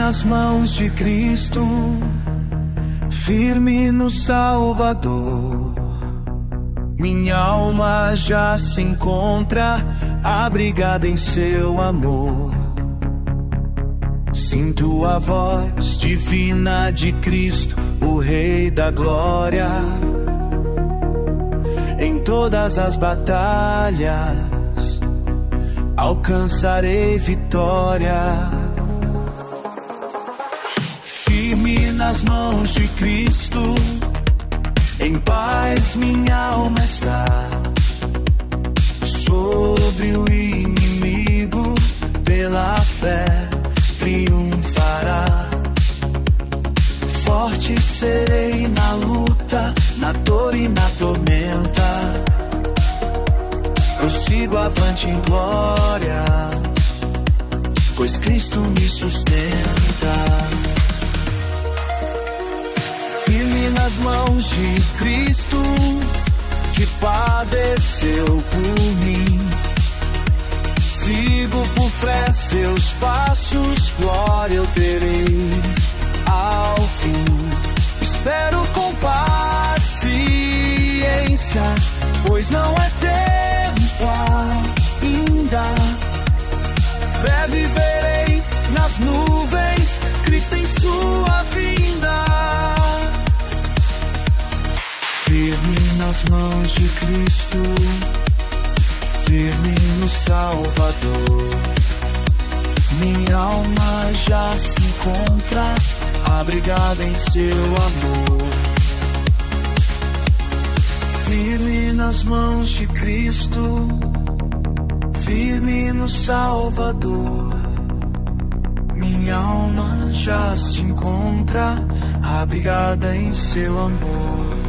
nas mãos de Cristo, firme no Salvador. Minha alma já se encontra abrigada em seu amor. Sinto a voz divina de Cristo, o Rei da Glória. Em todas as batalhas alcançarei vitória. Firme nas mãos de Cristo, em paz minha alma está. Sobre o inimigo, pela fé triunfará. Forte serei na luta, na dor e na tormenta. Prossigo avante em glória, pois Cristo me sustenta. Firme nas mãos de Cristo, que padeceu por mim. Sigo por fé seus passos, glória eu terei ao fim. Espero com paciência, pois não é tempo ainda. Breve verei nas nuvens Cristo em sua vinda. Firme nas mãos de Cristo, firme no Salvador. Minha alma já se encontra abrigada em seu amor. Firme nas mãos de Cristo, firme no Salvador. Minha alma já se encontra abrigada em seu amor.